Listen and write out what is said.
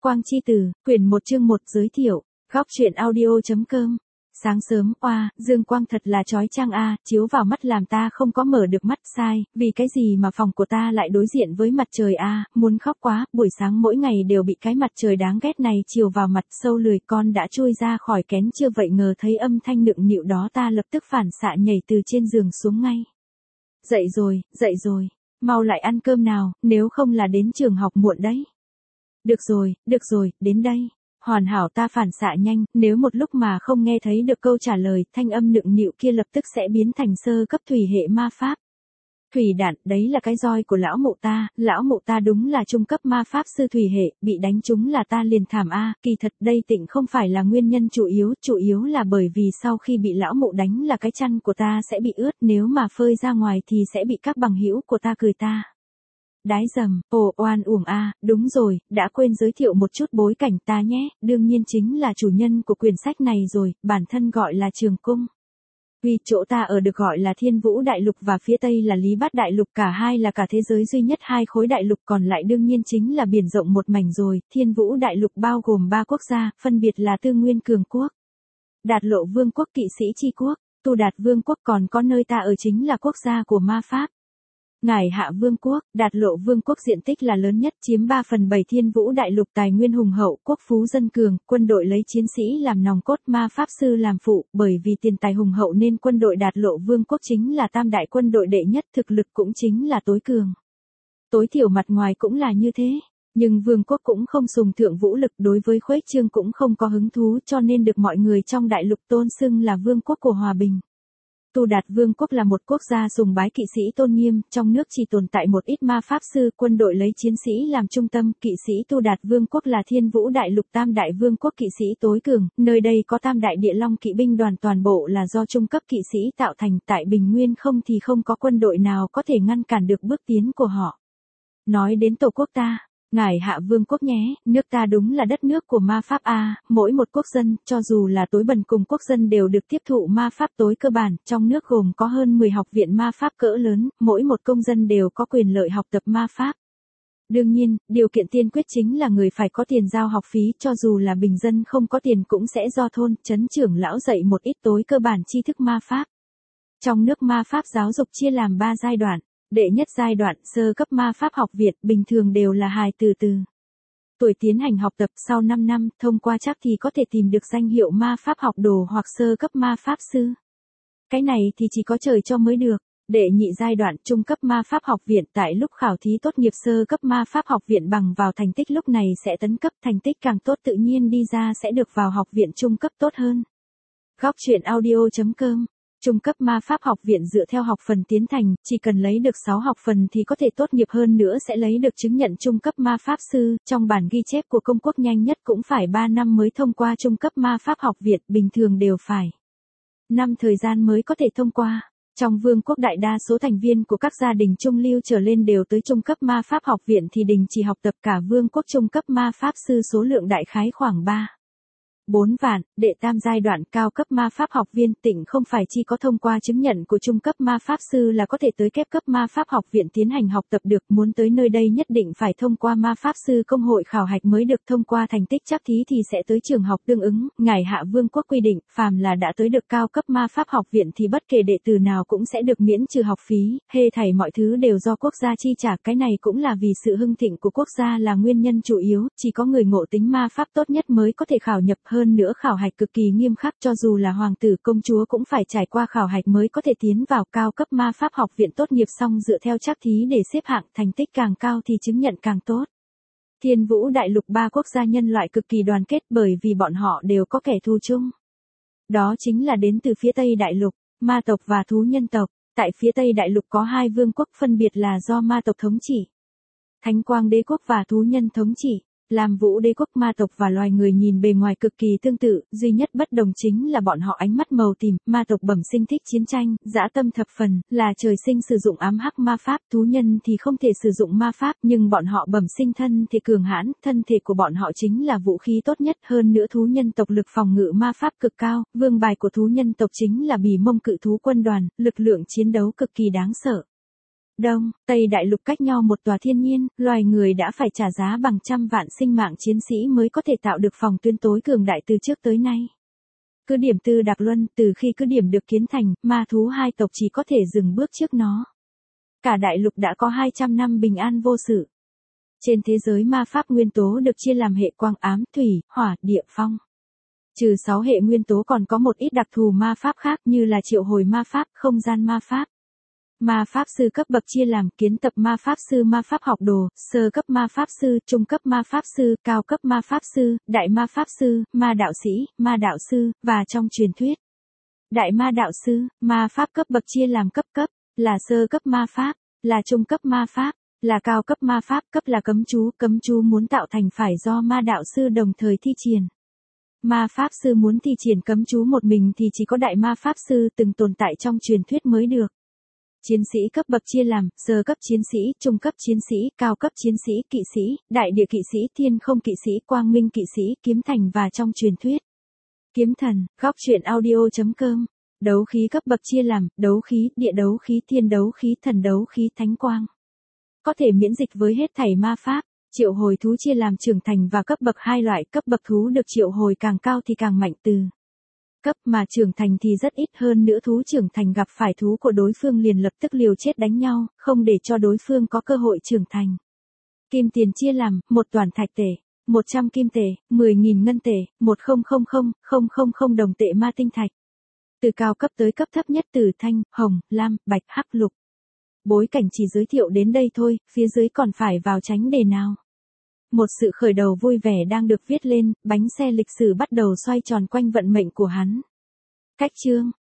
Quang chi tử, quyển 1 chương 1 giới thiệu, góc truyện audio.com. Sáng sớm, oa, dương quang thật là chói chang a, chiếu vào mắt làm ta không có mở được mắt, sai, vì cái gì mà phòng của ta lại đối diện với mặt trời a, muốn khóc quá, buổi sáng mỗi ngày đều bị cái mặt trời đáng ghét này chiều vào mặt, sâu lười con đã chui ra khỏi kén chưa vậy ngờ thấy âm thanh nựng nịu đó ta lập tức phản xạ nhảy từ trên giường xuống ngay. Dậy rồi, mau lại ăn cơm nào, nếu không là đến trường học muộn đấy. Được rồi, đến đây. Hoàn hảo ta phản xạ nhanh, nếu một lúc mà không nghe thấy được câu trả lời, thanh âm nựng nịu kia lập tức sẽ biến thành sơ cấp thủy hệ ma pháp. Thủy đạn, đấy là cái roi của lão mụ ta đúng là trung cấp ma pháp sư thủy hệ, bị đánh trúng là ta liền thảm a, kỳ thật đây tịnh không phải là nguyên nhân chủ yếu là bởi vì sau khi bị lão mụ đánh là cái chăn của ta sẽ bị ướt, nếu mà phơi ra ngoài thì sẽ bị các bằng hữu của ta cười ta. Đái dầm, oan uổng a, đúng rồi, đã quên giới thiệu một chút bối cảnh ta nhé, đương nhiên chính là chủ nhân của quyển sách này rồi, bản thân gọi là Trường Cung. Vì chỗ ta ở được gọi là Thiên Vũ Đại Lục và phía Tây là Lý Bát Đại Lục, cả hai là cả thế giới duy nhất hai khối đại lục, còn lại đương nhiên chính là biển rộng một mảnh rồi. Thiên Vũ Đại Lục bao gồm 3 quốc gia, phân biệt là Tư Nguyên Cường Quốc, Đạt Lộ Vương quốc, Kỵ Sĩ Chi Quốc, Tu Đạt Vương quốc, còn có nơi ta ở chính là quốc gia của ma pháp. Ngải Hạ Vương quốc, Đạt Lộ Vương quốc diện tích là lớn nhất, chiếm 3/7 Thiên Vũ Đại Lục, tài nguyên hùng hậu, quốc phú dân cường, quân đội lấy chiến sĩ làm nòng cốt, ma pháp sư làm phụ, bởi vì tiền tài hùng hậu nên quân đội Đạt Lộ Vương quốc chính là tam đại quân đội đệ nhất, thực lực cũng chính là tối cường. Tối thiểu mặt ngoài cũng là như thế, nhưng vương quốc cũng không sùng thượng vũ lực, đối với khuếch trương cũng không có hứng thú, cho nên được mọi người trong đại lục tôn xưng là vương quốc của hòa bình. Tu Đạt Vương quốc là một quốc gia sùng bái kỵ sĩ tôn nghiêm, trong nước chỉ tồn tại một ít ma pháp sư, quân đội lấy chiến sĩ làm trung tâm, kỵ sĩ Tu Đạt Vương quốc là Thiên Vũ Đại Lục tam đại vương quốc kỵ sĩ tối cường, nơi đây có tam đại địa long kỵ binh đoàn, toàn bộ là do trung cấp kỵ sĩ tạo thành, tại Bình Nguyên không thì không có quân đội nào có thể ngăn cản được bước tiến của họ. Nói đến tổ quốc ta, Ngải Hạ Vương quốc nhé, nước ta đúng là đất nước của ma pháp a, mỗi một quốc dân, cho dù là tối bần cùng quốc dân đều được tiếp thụ ma pháp tối cơ bản, trong nước gồm có hơn 10 học viện ma pháp cỡ lớn, mỗi một công dân đều có quyền lợi học tập ma pháp. Đương nhiên, điều kiện tiên quyết chính là người phải có tiền giao học phí, cho dù là bình dân không có tiền cũng sẽ do thôn, trấn trưởng lão dạy một ít tối cơ bản tri thức ma pháp. Trong nước ma pháp giáo dục chia làm 3 giai đoạn. Đệ nhất giai đoạn, sơ cấp ma pháp học viện, bình thường đều là hài từ tuổi tiến hành học tập, sau 5 năm, thông qua chắc thì có thể tìm được danh hiệu ma pháp học đồ hoặc sơ cấp ma pháp sư. Cái này thì chỉ có trời cho mới được. Đệ nhị giai đoạn, trung cấp ma pháp học viện, tại lúc khảo thí tốt nghiệp sơ cấp ma pháp học viện bằng vào thành tích lúc này sẽ tấn cấp, thành tích càng tốt tự nhiên đi ra sẽ được vào học viện trung cấp tốt hơn. Góc truyện audio.com. Trung cấp ma pháp học viện dựa theo học phần tiến thành, chỉ cần lấy được 6 học phần thì có thể tốt nghiệp, hơn nữa sẽ lấy được chứng nhận trung cấp ma pháp sư, trong bản ghi chép của công quốc nhanh nhất cũng phải 3 năm mới thông qua trung cấp ma pháp học viện, bình thường đều phải 5 thời gian mới có thể thông qua. Trong vương quốc đại đa số thành viên của các gia đình trung lưu trở lên đều tới trung cấp ma pháp học viện thì đình chỉ học tập, cả vương quốc trung cấp ma pháp sư số lượng đại khái khoảng 4 vạn, đệ tam giai đoạn cao cấp ma pháp học viên, tỉnh không phải chỉ có thông qua chứng nhận của trung cấp ma pháp sư là có thể tới kép cấp ma pháp học viện tiến hành học tập được, muốn tới nơi đây nhất định phải thông qua ma pháp sư công hội khảo hạch mới được, thông qua thành tích chắc thí thì sẽ tới trường học tương ứng. Ngải Hạ Vương quốc quy định, phàm là đã tới được cao cấp ma pháp học viện thì bất kể đệ tử nào cũng sẽ được miễn trừ học phí, hết thảy mọi thứ đều do quốc gia chi trả, cái này cũng là vì sự hưng thịnh của quốc gia là nguyên nhân chủ yếu, chỉ có người ngộ tính ma pháp tốt nhất mới có thể khảo nhập, hơn nữa khảo hạch cực kỳ nghiêm khắc, cho dù là hoàng tử công chúa cũng phải trải qua khảo hạch mới có thể tiến vào cao cấp ma pháp học viện, tốt nghiệp xong dựa theo chắc thí để xếp hạng, thành tích càng cao thì chứng nhận càng tốt. Thiên Vũ Đại Lục 3 quốc gia nhân loại cực kỳ đoàn kết bởi vì bọn họ đều có kẻ thù chung. Đó chính là đến từ phía Tây Đại Lục, ma tộc và thú nhân tộc. Tại phía Tây Đại Lục có 2 vương quốc phân biệt là do ma tộc thống trị, Thánh Quang Đế quốc, và thú nhân thống trị, Lam Vũ Đế quốc. Ma tộc và loài người nhìn bề ngoài cực kỳ tương tự, duy nhất bất đồng chính là bọn họ ánh mắt màu tím, ma tộc bẩm sinh thích chiến tranh, dã tâm thập phần, là trời sinh sử dụng ám hắc ma pháp, thú nhân thì không thể sử dụng ma pháp, nhưng bọn họ bẩm sinh thân thể cường hãn, thân thể của bọn họ chính là vũ khí tốt nhất, hơn nữa thú nhân tộc lực phòng ngự ma pháp cực cao, vương bài của thú nhân tộc chính là bì mông cự thú quân đoàn, lực lượng chiến đấu cực kỳ đáng sợ. Đông, Tây đại lục cách nhau một tòa thiên nhiên, loài người đã phải trả giá bằng trăm vạn sinh mạng chiến sĩ mới có thể tạo được phòng tuyến tối cường đại từ trước tới nay. Cứ điểm Tư Đạc Luân, từ khi cứ điểm được kiến thành, ma thú hai tộc chỉ có thể dừng bước trước nó. Cả đại lục đã có 200 năm bình an vô sự. Trên thế giới ma pháp nguyên tố được chia làm hệ quang ám, thủy, hỏa, địa, phong. Trừ 6 hệ nguyên tố còn có một ít đặc thù ma pháp khác như là triệu hồi ma pháp, không gian ma pháp. Ma pháp sư cấp bậc chia làm kiến tập ma pháp sư, ma pháp học đồ, sơ cấp ma pháp sư, trung cấp ma pháp sư, cao cấp ma pháp sư, đại ma pháp sư, ma đạo sư, và trong truyền thuyết. Đại ma đạo sư, ma pháp cấp bậc chia làm cấp cấp, là sơ cấp ma pháp, là trung cấp ma pháp, là cao cấp ma pháp, cấp là cấm chú muốn tạo thành phải do ma đạo sư đồng thời thi triển. Ma pháp sư muốn thi triển cấm chú một mình thì chỉ có đại ma pháp sư từng tồn tại trong truyền thuyết mới được. Chiến sĩ cấp bậc chia làm, sơ cấp chiến sĩ, trung cấp chiến sĩ, cao cấp chiến sĩ, kỵ sĩ, đại địa kỵ sĩ, thiên không kỵ sĩ, quang minh kỵ sĩ, kiếm thành và trong truyền thuyết. Kiếm thần, góc truyện audio.com. Đấu khí cấp bậc chia làm, đấu khí, địa đấu khí, thiên đấu khí, thần đấu khí, thánh quang. Có thể miễn dịch với hết thảy ma pháp. Triệu hồi thú chia làm trưởng thành và cấp bậc hai loại, cấp bậc thú được triệu hồi càng cao thì càng mạnh từ cấp mà trưởng thành thì rất ít, hơn nữa thú trưởng thành gặp phải thú của đối phương liền lập tức liều chết đánh nhau, không để cho đối phương có cơ hội trưởng thành. Kim tiền chia làm, 1 toàn thạch tệ, 100 kim tệ, 10.000 ngân tệ, 1000 đồng tệ ma tinh thạch. Từ cao cấp tới cấp thấp nhất từ thanh, hồng, lam, bạch, hắc, lục. Bối cảnh chỉ giới thiệu đến đây thôi, phía dưới còn phải vào tránh đề nào. Một sự khởi đầu vui vẻ đang được viết lên, bánh xe lịch sử bắt đầu xoay tròn quanh vận mệnh của hắn. Cách chương